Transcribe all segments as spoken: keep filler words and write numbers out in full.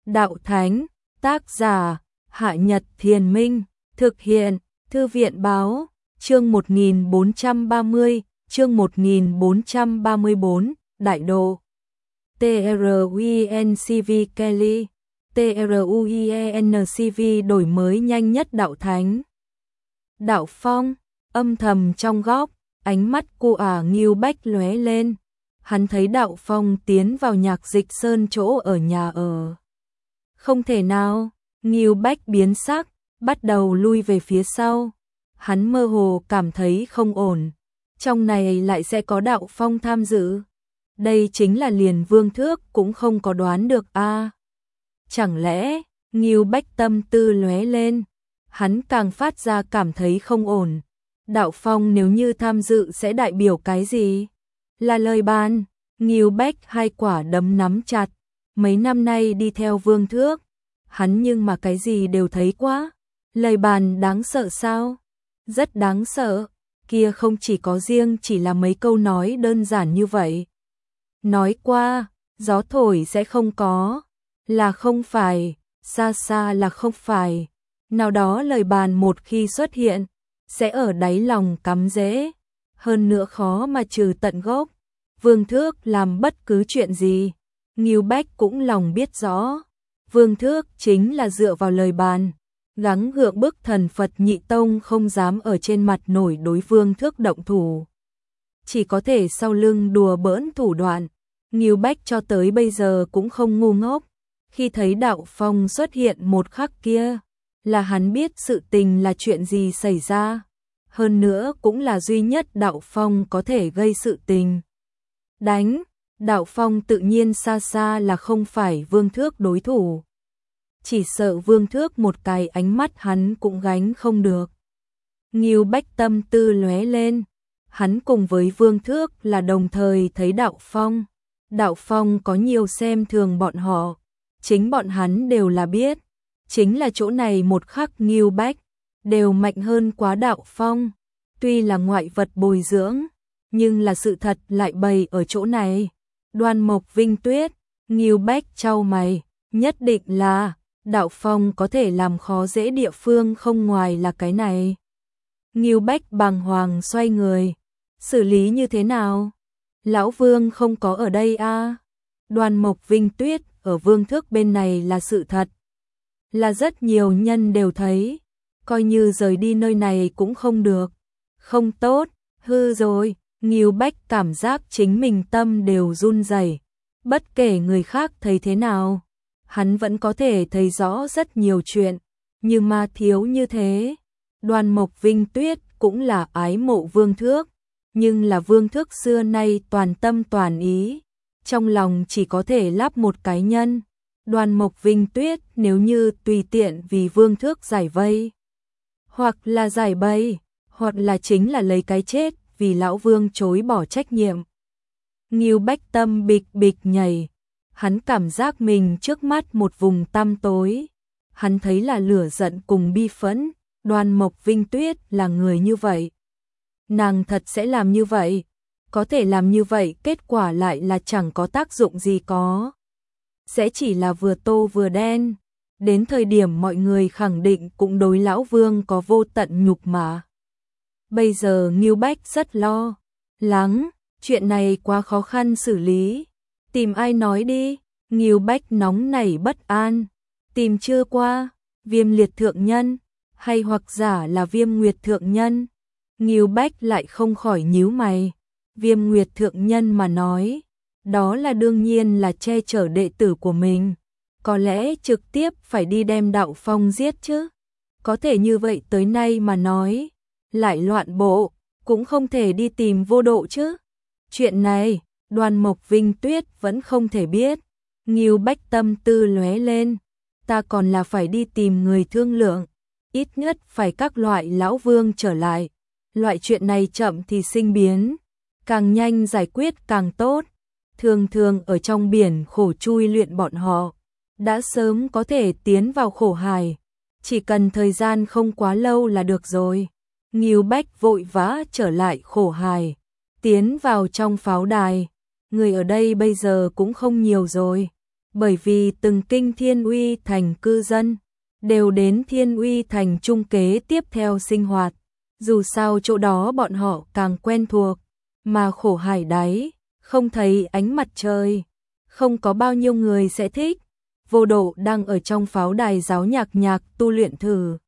Đạo Thánh, tác giả, Hạ Nhật Thiền Minh, thực hiện, Thư viện Báo, chương một nghìn bốn trăm ba mươi, chương một nghìn bốn trăm ba mươi tư, Đại Độ. TRUENCV Kelly, TRUENCV đổi mới nhanh nhất Đạo Thánh. Đạo Phong, âm thầm trong góc, ánh mắt cô ả Ngưu Bách lóe lên. Hắn thấy Đạo Phong tiến vào Nhạc Dịch Sơn chỗ ở nhà ở. Không thể nào, Ngưu Bách biến sắc, bắt đầu lui về phía sau. Hắn mơ hồ cảm thấy không ổn. Trong này lại sẽ có Đạo Phong tham dự. Đây chính là liền Vương Thước cũng không có đoán được a. À, chẳng lẽ, Ngưu Bách tâm tư lóe lên. Hắn càng phát ra cảm thấy không ổn. Đạo Phong nếu như tham dự sẽ đại biểu cái gì? Là lời bàn. Ngưu Bách hai quả đấm nắm chặt. Mấy năm nay đi theo Vương Thước, hắn nhưng mà cái gì đều thấy quá. Lời bàn đáng sợ sao? Rất đáng sợ. Kia không chỉ có riêng chỉ là mấy câu nói đơn giản như vậy. Nói qua, gió thổi sẽ không có. Là không phải, xa xa là không phải. Nào đó lời bàn một khi xuất hiện, sẽ ở đáy lòng cắm rễ. Hơn nữa khó mà trừ tận gốc. Vương Thước làm bất cứ chuyện gì, Ngưu Bách cũng lòng biết rõ. Vương Thước chính là dựa vào lời bàn, gắng gượng bức thần Phật Nhị Tông không dám ở trên mặt nổi đối Vương Thước động thủ. Chỉ có thể sau lưng đùa bỡn thủ đoạn. Ngưu Bách cho tới bây giờ cũng không ngu ngốc. Khi thấy Đạo Phong xuất hiện một khắc kia, là hắn biết sự tình là chuyện gì xảy ra. Hơn nữa cũng là duy nhất Đạo Phong có thể gây sự tình. Đánh, Đạo Phong tự nhiên xa xa là không phải Vương Thước đối thủ. Chỉ sợ Vương Thước một cái ánh mắt hắn cũng gánh không được. Ngưu Bách tâm tư lóe lên. Hắn cùng với Vương Thước là đồng thời thấy Đạo Phong. Đạo Phong có nhiều xem thường bọn họ. Chính bọn hắn đều là biết. Chính là chỗ này một khắc Ngưu Bách đều mạnh hơn quá Đạo Phong. Tuy là ngoại vật bồi dưỡng, nhưng là sự thật lại bày ở chỗ này. Đoan Mộc Vinh Tuyết, Ngưu Bách chau mày, nhất định là Đạo Phong có thể làm khó dễ địa phương không ngoài là cái này. Ngưu Bách bàng hoàng xoay người, xử lý như thế nào? Lão Vương không có ở đây a. À? Đoan Mộc Vinh Tuyết ở Vương Thước bên này là sự thật. Là rất nhiều nhân đều thấy, coi như rời đi nơi này cũng không được. Không tốt, hư rồi. Ngưu Bách cảm giác chính mình tâm đều run rẩy. Bất kể người khác thấy thế nào, hắn vẫn có thể thấy rõ rất nhiều chuyện, nhưng mà thiếu như thế. Đoan Mộc Vinh Tuyết cũng là ái mộ Vương Thước, nhưng là Vương Thước xưa nay toàn tâm toàn ý, trong lòng chỉ có thể lắp một cái nhân. Đoan Mộc Vinh Tuyết nếu như tùy tiện vì Vương Thước giải vây, hoặc là giải bẫy, hoặc là chính là lấy cái chết vì lão Vương chối bỏ trách nhiệm. Ngưu Bách tâm bịch bịch nhảy, hắn cảm giác mình trước mắt một vùng tăm tối. Hắn thấy là lửa giận cùng bi phẫn. Đoan Mộc Vinh Tuyết là người như vậy. Nàng thật sẽ làm như vậy. Có thể làm như vậy kết quả lại là chẳng có tác dụng gì có. Sẽ chỉ là vừa tô vừa đen. Đến thời điểm mọi người khẳng định cũng đối lão Vương có vô tận nhục mạ. Bây giờ Ngưu Bách rất lo lắng, chuyện này quá khó khăn xử lý. Tìm ai nói đi? Ngưu Bách nóng nảy bất an. Tìm chưa qua, Viêm Liệt Thượng Nhân, hay hoặc giả là Viêm Nguyệt Thượng Nhân. Ngưu Bách lại không khỏi nhíu mày. Viêm Nguyệt Thượng Nhân mà nói, đó là đương nhiên là che chở đệ tử của mình. Có lẽ trực tiếp phải đi đem Đạo Phong giết chứ. Có thể như vậy tới nay mà nói, lại loạn bộ, cũng không thể đi tìm Vô Độ chứ. Chuyện này, Đoan Mộc Vinh Tuyết vẫn không thể biết. Ngưu Bách tâm tư lóe lên. Ta còn là phải đi tìm người thương lượng. Ít nhất phải các loại lão Vương trở lại. Loại chuyện này chậm thì sinh biến. Càng nhanh giải quyết càng tốt. Thường thường ở trong biển khổ chui luyện bọn họ. Đã sớm có thể tiến vào khổ hải. Chỉ cần thời gian không quá lâu là được rồi. Ngưu Bách vội vã trở lại khổ hải, tiến vào trong pháo đài. Người ở đây bây giờ cũng không nhiều rồi. bởi vì từng kinh Thiên Uy Thành cư dân đều đến Thiên Uy Thành trung kế tiếp theo sinh hoạt. Dù sao chỗ đó bọn họ càng quen thuộc, mà khổ hải đáy, không thấy ánh mặt trời, không có bao nhiêu người sẽ thích. Vô Độ đang ở trong pháo đài giáo nhạc nhạc tu luyện thử.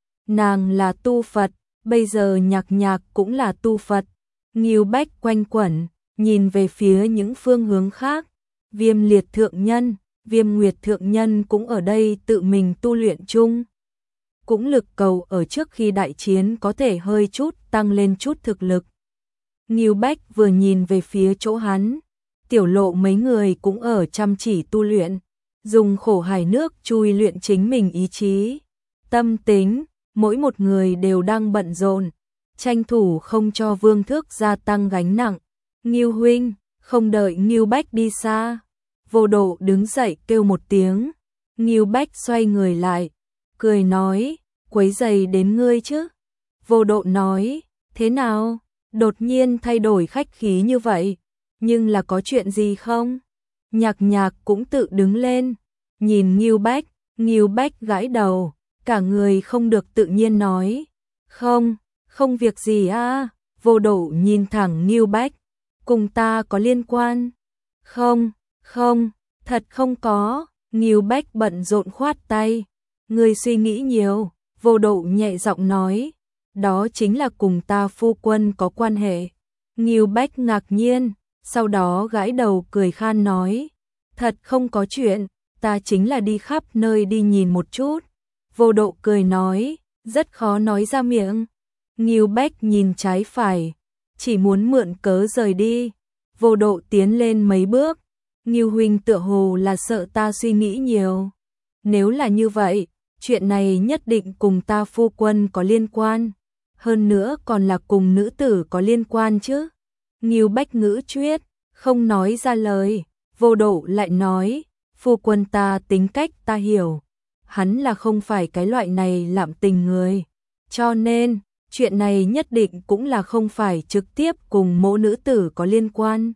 Nàng là tu Phật, bây giờ nhạc nhạc cũng là tu Phật. Ngưu Bách quanh quẩn, nhìn về phía những phương hướng khác. Viêm Liệt Thượng Nhân, Viêm Nguyệt Thượng Nhân cũng ở đây tự mình tu luyện chung. Cũng lực cầu ở trước khi đại chiến có thể hơi chút tăng lên chút thực lực. Ngưu Bách vừa nhìn về phía chỗ hắn, Tiểu Lộ mấy người cũng ở chăm chỉ tu luyện, dùng khổ hải nước chui luyện chính mình ý chí, tâm tính, mỗi một người đều đang bận rộn, tranh thủ không cho Vương Thước gia tăng gánh nặng. Ngưu huynh, không đợi Ngưu Bách đi xa, Vô Độ đứng dậy kêu một tiếng. Ngưu Bách xoay người lại, cười nói, quấy rầy đến ngươi chứ? Vô Độ nói, thế nào? Đột nhiên thay đổi khách khí như vậy, nhưng là có chuyện gì không? Nhạc nhạc cũng tự đứng lên, nhìn Ngưu Bách, Ngưu Bách gãi đầu, cả người không được tự nhiên nói, không, không việc gì à. Vô Độ nhìn thẳng Ngưu Bách, cùng ta có liên quan? Không, không, thật không có. Ngưu Bách bận rộn khoát tay, ngươi suy nghĩ nhiều. Vô Độ nhẹ giọng nói, đó chính là cùng ta phu quân có quan hệ. Ngưu Bách ngạc nhiên, sau đó gãi đầu cười khan nói, thật không có chuyện, ta chính là đi khắp nơi đi nhìn một chút. Vô Độ cười nói, rất khó nói ra miệng. Ngưu Bách nhìn trái phải, chỉ muốn mượn cớ rời đi. Vô Độ tiến lên mấy bước, Ngưu huynh tựa hồ là sợ ta suy nghĩ nhiều. Nếu là như vậy, chuyện này nhất định cùng ta phu quân có liên quan, hơn nữa còn là cùng nữ tử có liên quan chứ. Ngưu Bách ngữ chuyết, không nói ra lời. Vô Độ lại nói, phu quân ta tính cách ta hiểu, hắn là không phải cái loại này lạm tình người, cho nên chuyện này nhất định cũng là không phải trực tiếp cùng mỗi nữ tử có liên quan,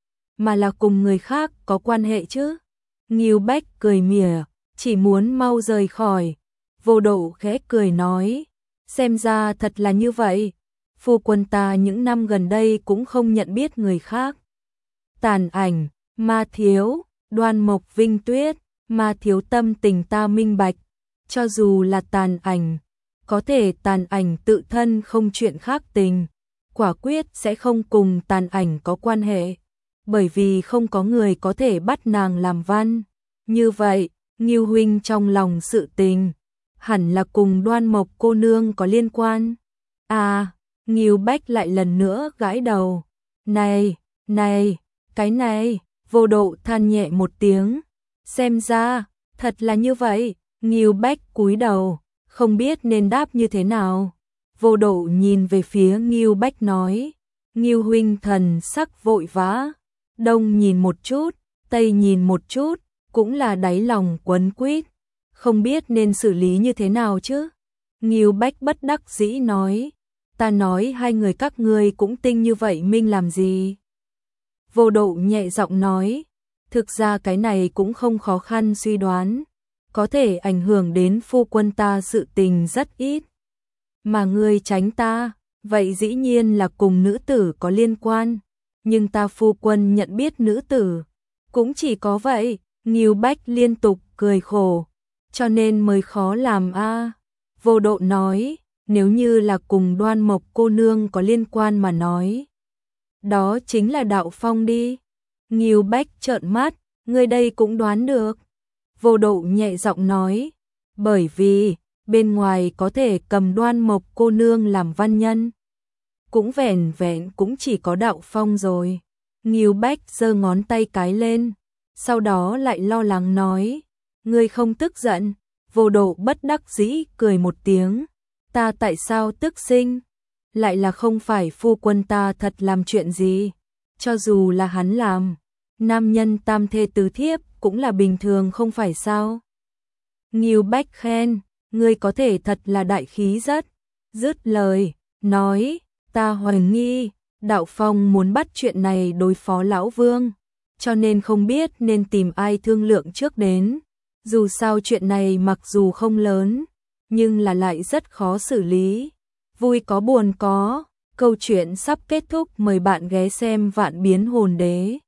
mà là cùng người khác có quan hệ chứ. Ngưu Bách cười mỉa, chỉ muốn mau rời khỏi. Vô Độ khẽ cười nói, xem ra thật là như vậy, phu quân ta những năm gần đây cũng không nhận biết người khác. Tàn Ảnh, Ma Thiếu, Đoan Mộc Vinh Tuyết, Ma Thiếu tâm tình ta minh bạch, cho dù là Tàn Ảnh, có thể Tàn Ảnh tự thân không chuyện khác tình, quả quyết sẽ không cùng Tàn Ảnh có quan hệ, bởi vì không có người có thể bắt nàng làm văn. Như vậy, Ngưu huynh trong lòng sự tình, hẳn là cùng Đoan Mộc cô nương có liên quan. À, Ngưu Bách lại lần nữa gãi đầu. Này, này, cái này. Vô Độ than nhẹ một tiếng, xem ra thật là như vậy. Ngưu Bách cúi đầu, không biết nên đáp như thế nào. Vô Độ nhìn về phía Ngưu Bách nói, Ngưu huynh thần sắc vội vã, đông nhìn một chút, tây nhìn một chút, cũng là đáy lòng quấn quýt, không biết nên xử lý như thế nào chứ. Ngưu Bách bất đắc dĩ nói, ta nói hai người các ngươi cũng tinh như vậy minh làm gì? Vô Độ nhẹ giọng nói, thực ra cái này cũng không khó khăn suy đoán, có thể ảnh hưởng đến phu quân ta sự tình rất ít. Mà ngươi tránh ta, vậy dĩ nhiên là cùng nữ tử có liên quan, nhưng ta phu quân nhận biết nữ tử, cũng chỉ có vậy. Ngưu Bách liên tục cười khổ, cho nên mới khó làm a. À. Vô Độ nói, nếu như là cùng Đoan Mộc cô nương có liên quan mà nói, đó chính là Đạo Phong đi. Ngưu Bách trợn mắt, ngươi đây cũng đoán được. Vô Độ nhẹ giọng nói, bởi vì bên ngoài có thể cầm Đoan Mộc cô nương làm văn nhân, cũng vẻn vẹn cũng chỉ có Đạo Phong rồi. Ngưu Bách giơ ngón tay cái lên, sau đó lại lo lắng nói, ngươi không tức giận? Vô Độ bất đắc dĩ cười một tiếng, ta tại sao tức sinh? Lại là không phải phu quân ta thật làm chuyện gì, cho dù là hắn làm, nam nhân tam thê tứ thiếp cũng là bình thường không phải sao? Ngưu Bách khen, ngươi có thể thật là đại khí rất. Dứt lời, nói, ta hoài nghi, Đạo Phong muốn bắt chuyện này đối phó lão Vương, cho nên không biết nên tìm ai thương lượng trước đến. Dù sao chuyện này mặc dù không lớn, nhưng là lại rất khó xử lý. Vui có buồn có, câu chuyện sắp kết thúc, mời bạn ghé xem Vạn Biến Hồn Đế.